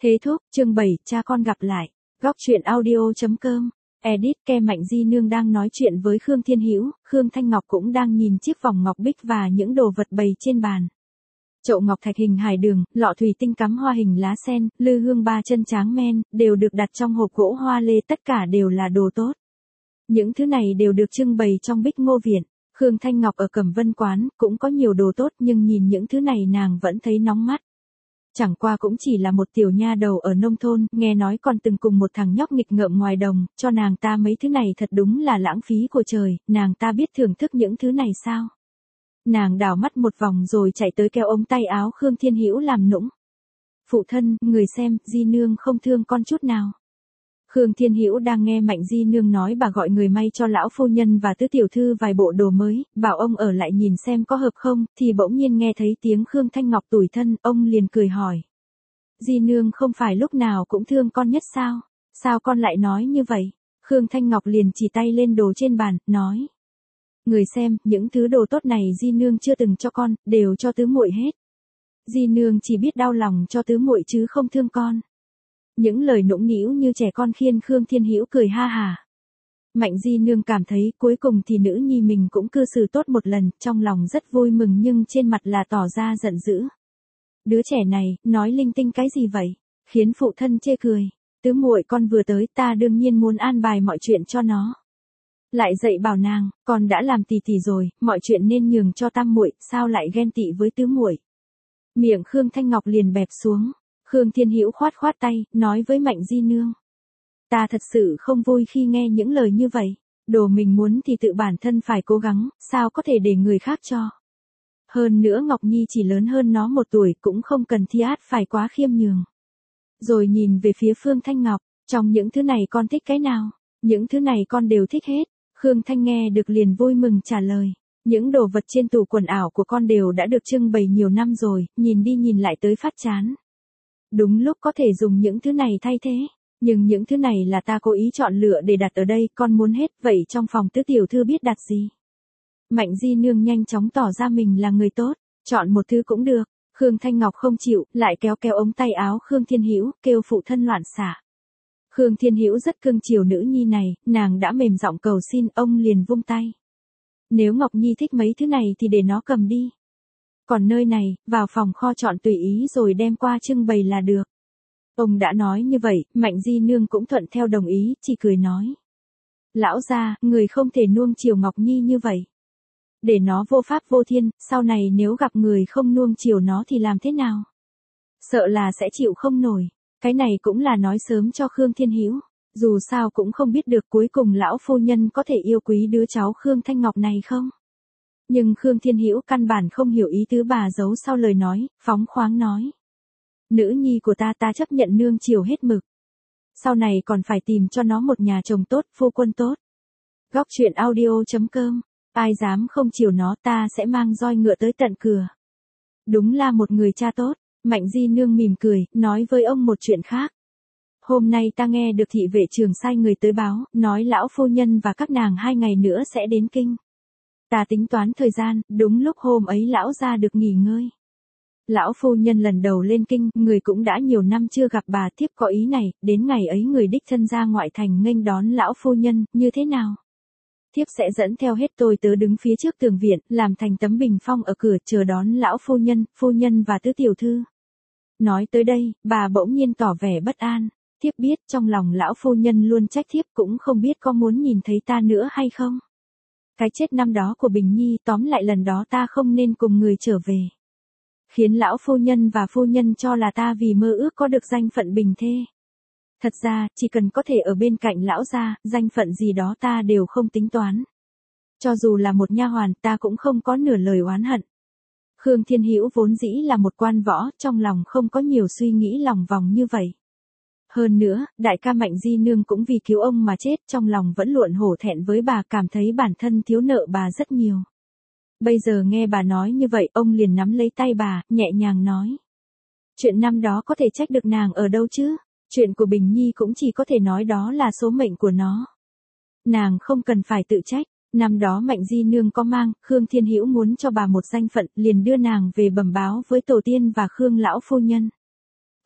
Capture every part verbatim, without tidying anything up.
Thế thúc, chương bảy, cha con gặp lại. Góc truyện audio.com. Edit. Ke Mạnh Di Nương đang nói chuyện với Khương Thiên Hữu, Khương Thanh Ngọc cũng đang nhìn chiếc vòng ngọc bích và những đồ vật bày trên bàn. Chậu ngọc thạch hình hải đường, lọ thủy tinh cắm hoa hình lá sen, lư hương ba chân tráng men, đều được đặt trong hộp gỗ hoa lê, tất cả đều là đồ tốt. Những thứ này đều được trưng bày trong Bích Ngô Viện. Khương Thanh Ngọc ở Cẩm Vân Quán cũng có nhiều đồ tốt, nhưng nhìn những thứ này nàng vẫn thấy nóng mắt. Chẳng qua cũng chỉ là một tiểu nha đầu ở nông thôn, nghe nói còn từng cùng một thằng nhóc nghịch ngợm ngoài đồng, cho nàng ta mấy thứ này thật đúng là lãng phí của trời, nàng ta biết thưởng thức những thứ này sao? Nàng đảo mắt một vòng rồi chạy tới kéo ống tay áo Khương Thiên Hữu làm nũng. Phụ thân, người xem, Di Nương không thương con chút nào. Khương Thiên Hữu đang nghe Mạnh Di Nương nói bà gọi người may cho lão phu nhân và tứ tiểu thư vài bộ đồ mới, bảo ông ở lại nhìn xem có hợp không, thì bỗng nhiên nghe thấy tiếng Khương Thanh Ngọc tủi thân, ông liền cười hỏi. Di Nương không phải lúc nào cũng thương con nhất sao? Sao con lại nói như vậy? Khương Thanh Ngọc liền chỉ tay lên đồ trên bàn, nói. Người xem, những thứ đồ tốt này Di Nương chưa từng cho con, đều cho tứ muội hết. Di Nương chỉ biết đau lòng cho tứ muội chứ không thương con. Những lời nũng nĩu như trẻ con khiến Khương Thiên Hữu cười ha hà. Mạnh Di Nương cảm thấy cuối cùng thì nữ nhi mình cũng cư xử tốt một lần, trong lòng rất vui mừng nhưng trên mặt là tỏ ra giận dữ. Đứa trẻ này, nói linh tinh cái gì vậy? Khiến phụ thân chê cười. Tứ muội con vừa tới, ta đương nhiên muốn an bài mọi chuyện cho nó. Lại dạy bảo nàng, con đã làm tỷ tỷ rồi, mọi chuyện nên nhường cho tam muội, sao lại ghen tị với tứ muội? Miệng Khương Thanh Ngọc liền bẹp xuống. Khương Thiên Hữu khoát khoát tay, nói với Mạnh Di Nương. Ta thật sự không vui khi nghe những lời như vậy. Đồ mình muốn thì tự bản thân phải cố gắng, sao có thể để người khác cho. Hơn nữa Ngọc Nhi chỉ lớn hơn nó một tuổi, cũng không cần thi át phải quá khiêm nhường. Rồi nhìn về phía Phương Thanh Ngọc, trong những thứ này con thích cái nào? Những thứ này con đều thích hết. Khương Thanh nghe được liền vui mừng trả lời. Những đồ vật trên tủ quần ảo của con đều đã được trưng bày nhiều năm rồi, nhìn đi nhìn lại tới phát chán. Đúng lúc có thể dùng những thứ này thay thế. Nhưng những thứ này là ta cố ý chọn lựa để đặt ở đây, con muốn hết, vậy trong phòng tứ tiểu thư biết đặt gì? Mạnh Di Nương nhanh chóng tỏ ra mình là người tốt, chọn một thứ cũng được. Khương Thanh Ngọc không chịu, lại kéo kéo ống tay áo Khương Thiên Hữu, kêu phụ thân loạn xả. Khương Thiên Hữu rất cưng chiều nữ nhi này, nàng đã mềm giọng cầu xin, ông liền vung tay. Nếu Ngọc Nhi thích mấy thứ này thì để nó cầm đi. Còn nơi này, vào phòng kho chọn tùy ý rồi đem qua trưng bày là được. Ông đã nói như vậy, Mạnh Di Nương cũng thuận theo đồng ý, chỉ cười nói. Lão gia, người không thể nuông chiều Ngọc Nhi như vậy. Để nó vô pháp vô thiên, sau này nếu gặp người không nuông chiều nó thì làm thế nào? Sợ là sẽ chịu không nổi. Cái này cũng là nói sớm cho Khương Thiên Hữu. Dù sao cũng không biết được cuối cùng lão phu nhân có thể yêu quý đứa cháu Khương Thanh Ngọc này không? Nhưng Khương Thiên Hữu căn bản không hiểu ý tứ bà giấu sau lời nói, phóng khoáng nói. Nữ nhi của ta ta chấp nhận nương chiều hết mực. Sau này còn phải tìm cho nó một nhà chồng tốt, phu quân tốt. Góc truyện audio.com. Ai dám không chiều nó ta sẽ mang roi ngựa tới tận cửa. Đúng là một người cha tốt. Mạnh Di Nương mỉm cười, nói với ông một chuyện khác. Hôm nay ta nghe được thị vệ trường sai người tới báo, nói lão phu nhân và các nàng hai ngày nữa sẽ đến kinh. Ta tính toán thời gian, đúng lúc hôm ấy lão ra được nghỉ ngơi. Lão phu nhân lần đầu lên kinh, người cũng đã nhiều năm chưa gặp bà, thiếp có ý này, đến ngày ấy người đích thân ra ngoại thành nghênh đón lão phu nhân, như thế nào? Thiếp sẽ dẫn theo hết tôi tớ đứng phía trước tường viện, làm thành tấm bình phong ở cửa chờ đón lão phu nhân, phu nhân và tứ tiểu thư. Nói tới đây, bà bỗng nhiên tỏ vẻ bất an. Thiếp biết trong lòng lão phu nhân luôn trách thiếp, cũng không biết có muốn nhìn thấy ta nữa hay không. Cái chết năm đó của Bình Nhi, tóm lại lần đó ta không nên cùng người trở về. Khiến lão phu nhân và phu nhân cho là ta vì mơ ước có được danh phận bình thê. Thật ra, chỉ cần có thể ở bên cạnh lão gia, danh phận gì đó ta đều không tính toán. Cho dù là một nha hoàn, ta cũng không có nửa lời oán hận. Khương Thiên Hữu vốn dĩ là một quan võ, trong lòng không có nhiều suy nghĩ lòng vòng như vậy. Hơn nữa, đại ca Mạnh Di Nương cũng vì cứu ông mà chết, trong lòng vẫn luộn hổ thẹn với bà, cảm thấy bản thân thiếu nợ bà rất nhiều. Bây giờ nghe bà nói như vậy, ông liền nắm lấy tay bà, nhẹ nhàng nói. Chuyện năm đó có thể trách được nàng ở đâu chứ? Chuyện của Bình Nhi cũng chỉ có thể nói đó là số mệnh của nó. Nàng không cần phải tự trách. Năm đó Mạnh Di Nương có mang, Khương Thiên Hữu muốn cho bà một danh phận, liền đưa nàng về bẩm báo với tổ tiên và Khương lão phu nhân.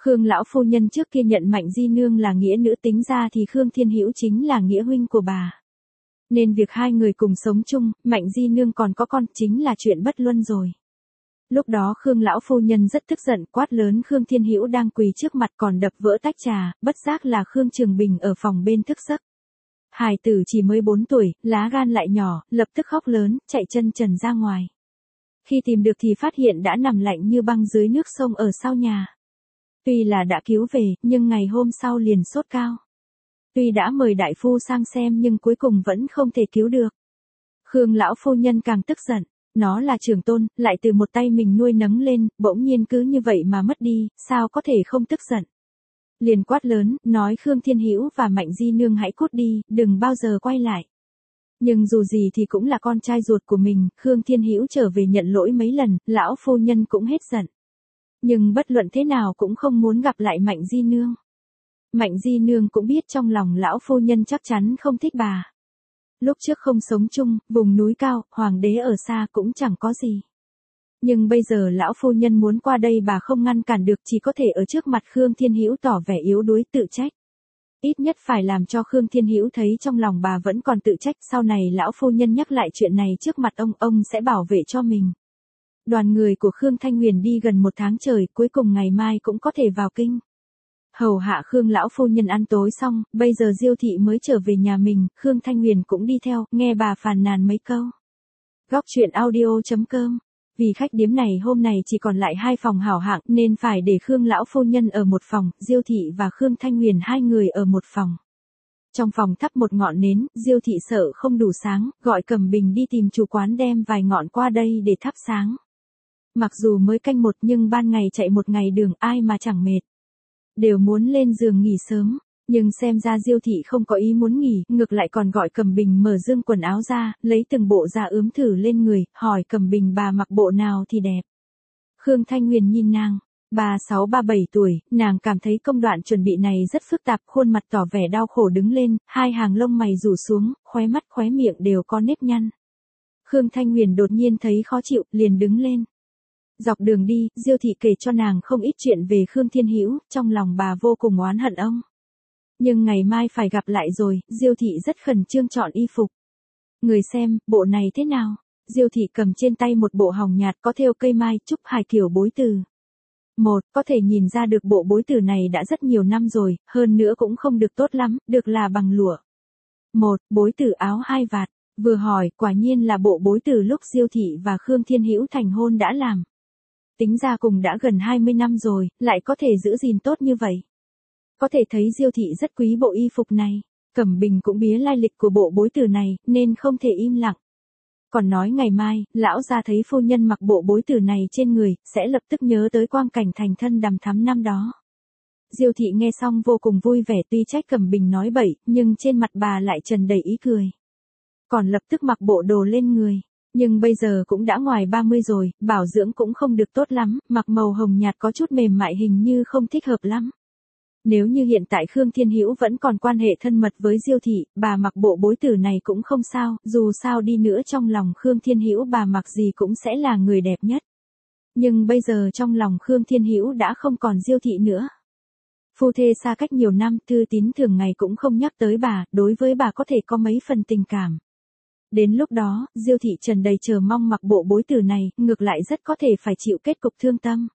Khương lão phu nhân trước kia nhận Mạnh Di Nương là nghĩa nữ, tính ra thì Khương Thiên Hữu chính là nghĩa huynh của bà. Nên việc hai người cùng sống chung, Mạnh Di Nương còn có con, chính là chuyện bất luân rồi. Lúc đó Khương lão phu nhân rất tức giận, quát lớn Khương Thiên Hữu đang quỳ trước mặt còn đập vỡ tách trà, bất giác là Khương Trường Bình ở phòng bên thức giấc. Hài tử chỉ mới bốn tuổi, lá gan lại nhỏ, lập tức khóc lớn, chạy chân trần ra ngoài. Khi tìm được thì phát hiện đã nằm lạnh như băng dưới nước sông ở sau nhà. Tuy là đã cứu về, nhưng ngày hôm sau liền sốt cao. Tuy đã mời đại phu sang xem nhưng cuối cùng vẫn không thể cứu được. Khương lão phu nhân càng tức giận, nó là trưởng tôn, lại từ một tay mình nuôi nấng lên, bỗng nhiên cứ như vậy mà mất đi, sao có thể không tức giận. Liền quát lớn, nói Khương Thiên Hữu và Mạnh Di Nương hãy cút đi, đừng bao giờ quay lại. Nhưng dù gì thì cũng là con trai ruột của mình, Khương Thiên Hữu trở về nhận lỗi mấy lần, lão phu nhân cũng hết giận. Nhưng bất luận thế nào cũng không muốn gặp lại Mạnh Di Nương. Mạnh Di Nương cũng biết trong lòng lão phu nhân chắc chắn không thích bà. Lúc trước không sống chung, vùng núi cao, hoàng đế ở xa cũng chẳng có gì. Nhưng bây giờ lão phu nhân muốn qua đây bà không ngăn cản được, chỉ có thể ở trước mặt Khương Thiên Hữu tỏ vẻ yếu đuối tự trách. Ít nhất phải làm cho Khương Thiên Hữu thấy trong lòng bà vẫn còn tự trách, sau này lão phu nhân nhắc lại chuyện này trước mặt ông, ông sẽ bảo vệ cho mình. Đoàn người của Khương Thanh Huyền đi gần một tháng trời, cuối cùng ngày mai cũng có thể vào kinh. Hầu hạ Khương lão phu nhân ăn tối xong, bây giờ Diêu thị mới trở về nhà mình, Khương Thanh Huyền cũng đi theo, nghe bà phàn nàn mấy câu. Góc truyện audio chấm com. Vì khách điếm này hôm nay chỉ còn lại hai phòng hảo hạng nên phải để Khương lão phu nhân ở một phòng, Diêu thị và Khương Thanh Huyền hai người ở một phòng. Trong phòng thắp một ngọn nến, Diêu thị sợ không đủ sáng, gọi Cẩm Bình đi tìm chủ quán đem vài ngọn qua đây để thắp sáng. Mặc dù mới canh một nhưng ban ngày chạy một ngày đường ai mà chẳng mệt. Đều muốn lên giường nghỉ sớm, nhưng xem ra Diêu thị không có ý muốn nghỉ, ngược lại còn gọi Cẩm Bình mở dương quần áo ra, lấy từng bộ da ướm thử lên người, hỏi Cẩm Bình bà mặc bộ nào thì đẹp. Khương Thanh Huyền nhìn nàng, bà sáu ba bảy tuổi, nàng cảm thấy công đoạn chuẩn bị này rất phức tạp, khuôn mặt tỏ vẻ đau khổ đứng lên, hai hàng lông mày rủ xuống, khóe mắt khóe miệng đều có nếp nhăn. Khương Thanh Huyền đột nhiên thấy khó chịu, liền đứng lên. Dọc đường đi, Diêu thị kể cho nàng không ít chuyện về Khương Thiên Hữu, trong lòng bà vô cùng oán hận ông. Nhưng ngày mai phải gặp lại rồi, Diêu thị rất khẩn trương chọn y phục. Người xem, bộ này thế nào? Diêu thị cầm trên tay một bộ hồng nhạt có thêu cây mai, trúc hài kiểu bối từ. Một, có thể nhìn ra được bộ bối từ này đã rất nhiều năm rồi, hơn nữa cũng không được tốt lắm, được là bằng lụa. Một, bối từ áo hai vạt. Vừa hỏi, quả nhiên là bộ bối từ lúc Diêu thị và Khương Thiên Hữu thành hôn đã làm. Tính ra cùng đã gần hai mươi năm rồi, lại có thể giữ gìn tốt như vậy. Có thể thấy Diêu thị rất quý bộ y phục này. Cẩm Bình cũng biết lai lịch của bộ bối từ này, nên không thể im lặng. Còn nói ngày mai, lão gia thấy phu nhân mặc bộ bối từ này trên người, sẽ lập tức nhớ tới quang cảnh thành thân đằm thắm năm đó. Diêu thị nghe xong vô cùng vui vẻ, tuy trách Cẩm Bình nói bậy, nhưng trên mặt bà lại tràn đầy ý cười. Còn lập tức mặc bộ đồ lên người. Nhưng bây giờ cũng đã ngoài ba mươi rồi, bảo dưỡng cũng không được tốt lắm, mặc màu hồng nhạt có chút mềm mại hình như không thích hợp lắm. Nếu như hiện tại Khương Thiên Hữu vẫn còn quan hệ thân mật với Diêu thị, bà mặc bộ bối tử này cũng không sao, dù sao đi nữa trong lòng Khương Thiên Hữu bà mặc gì cũng sẽ là người đẹp nhất. Nhưng bây giờ trong lòng Khương Thiên Hữu đã không còn Diêu thị nữa. Phu thê xa cách nhiều năm, Thư Tín thường ngày cũng không nhắc tới bà, đối với bà có thể có mấy phần tình cảm. Đến lúc đó, Diêu thị tràn đầy chờ mong mặc bộ bối tử này, ngược lại rất có thể phải chịu kết cục thương tâm.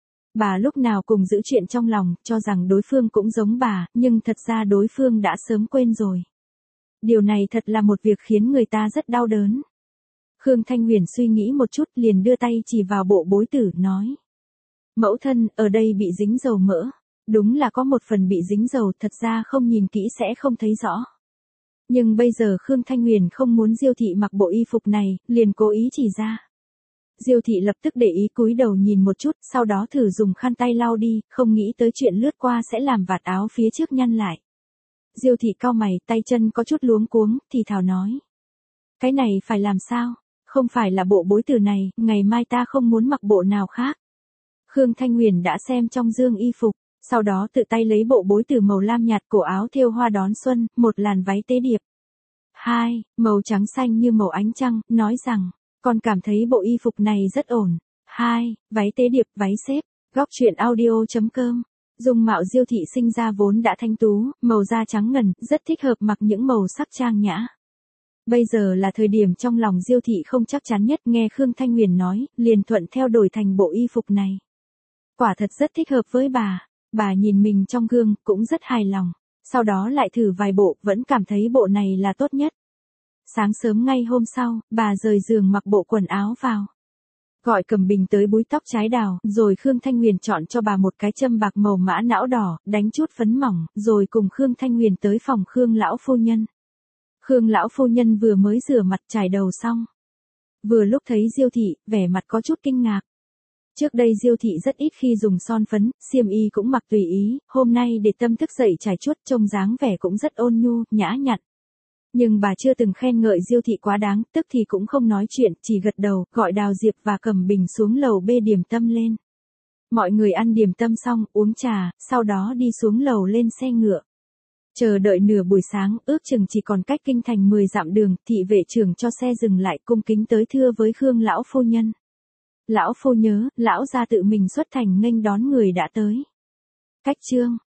Bà lúc nào cùng giữ chuyện trong lòng, cho rằng đối phương cũng giống bà, nhưng thật ra đối phương đã sớm quên rồi. Điều này thật là một việc khiến người ta rất đau đớn. Khương Thanh Huyền suy nghĩ một chút liền đưa tay chỉ vào bộ bối tử, nói. Mẫu thân, ở đây bị dính dầu mỡ. Đúng là có một phần bị dính dầu, thật ra không nhìn kỹ sẽ không thấy rõ. Nhưng bây giờ Khương Thanh Huyền không muốn Diêu thị mặc bộ y phục này, liền cố ý chỉ ra. Diêu thị lập tức để ý cúi đầu nhìn một chút, sau đó thử dùng khăn tay lau đi, không nghĩ tới chuyện lướt qua sẽ làm vạt áo phía trước nhăn lại. Diêu thị cau mày, tay chân có chút luống cuống, thì thào nói. Cái này phải làm sao? Không phải là bộ bối tử này, ngày mai ta không muốn mặc bộ nào khác. Khương Thanh Huyền đã xem trong dương y phục, sau đó tự tay lấy bộ bối tử màu lam nhạt, cổ áo thêu hoa đón xuân, một làn váy tế điệp. Hai, màu trắng xanh như màu ánh trăng, nói rằng. Con cảm thấy bộ y phục này rất ổn. Hai, váy tế điệp, váy xếp. Góc truyện audio chấm com Dung mạo Diêu thị sinh ra vốn đã thanh tú, màu da trắng ngần, rất thích hợp mặc những màu sắc trang nhã. Bây giờ là thời điểm trong lòng Diêu thị không chắc chắn nhất, nghe Khương Thanh Huyền nói, liền thuận theo đổi thành bộ y phục này. Quả thật rất thích hợp với bà, bà nhìn mình trong gương, cũng rất hài lòng. Sau đó lại thử vài bộ, vẫn cảm thấy bộ này là tốt nhất. Sáng sớm ngay hôm sau, bà rời giường mặc bộ quần áo vào. Gọi Cẩm Bình tới búi tóc trái đào, rồi Khương Thanh Huyền chọn cho bà một cái châm bạc màu mã não đỏ, đánh chút phấn mỏng, rồi cùng Khương Thanh Huyền tới phòng Khương lão phu nhân. Khương lão phu nhân vừa mới rửa mặt chải đầu xong. Vừa lúc thấy Diêu thị, vẻ mặt có chút kinh ngạc. Trước đây Diêu thị rất ít khi dùng son phấn, xiêm y cũng mặc tùy ý, hôm nay để tâm thức dậy trải chuốt trông dáng vẻ cũng rất ôn nhu, nhã nhặn. Nhưng bà chưa từng khen ngợi Diêu thị quá đáng, tức thì cũng không nói chuyện, chỉ gật đầu, gọi Đào Diệp và Cẩm Bình xuống lầu bê điểm tâm lên. Mọi người ăn điểm tâm xong, uống trà, sau đó đi xuống lầu lên xe ngựa. Chờ đợi nửa buổi sáng, ước chừng chỉ còn cách kinh thành mười dặm đường, thị vệ trưởng cho xe dừng lại cung kính tới thưa với Khương lão phu nhân. Lão phu nhớ, lão gia tự mình xuất thành nghênh đón người đã tới. Cách chương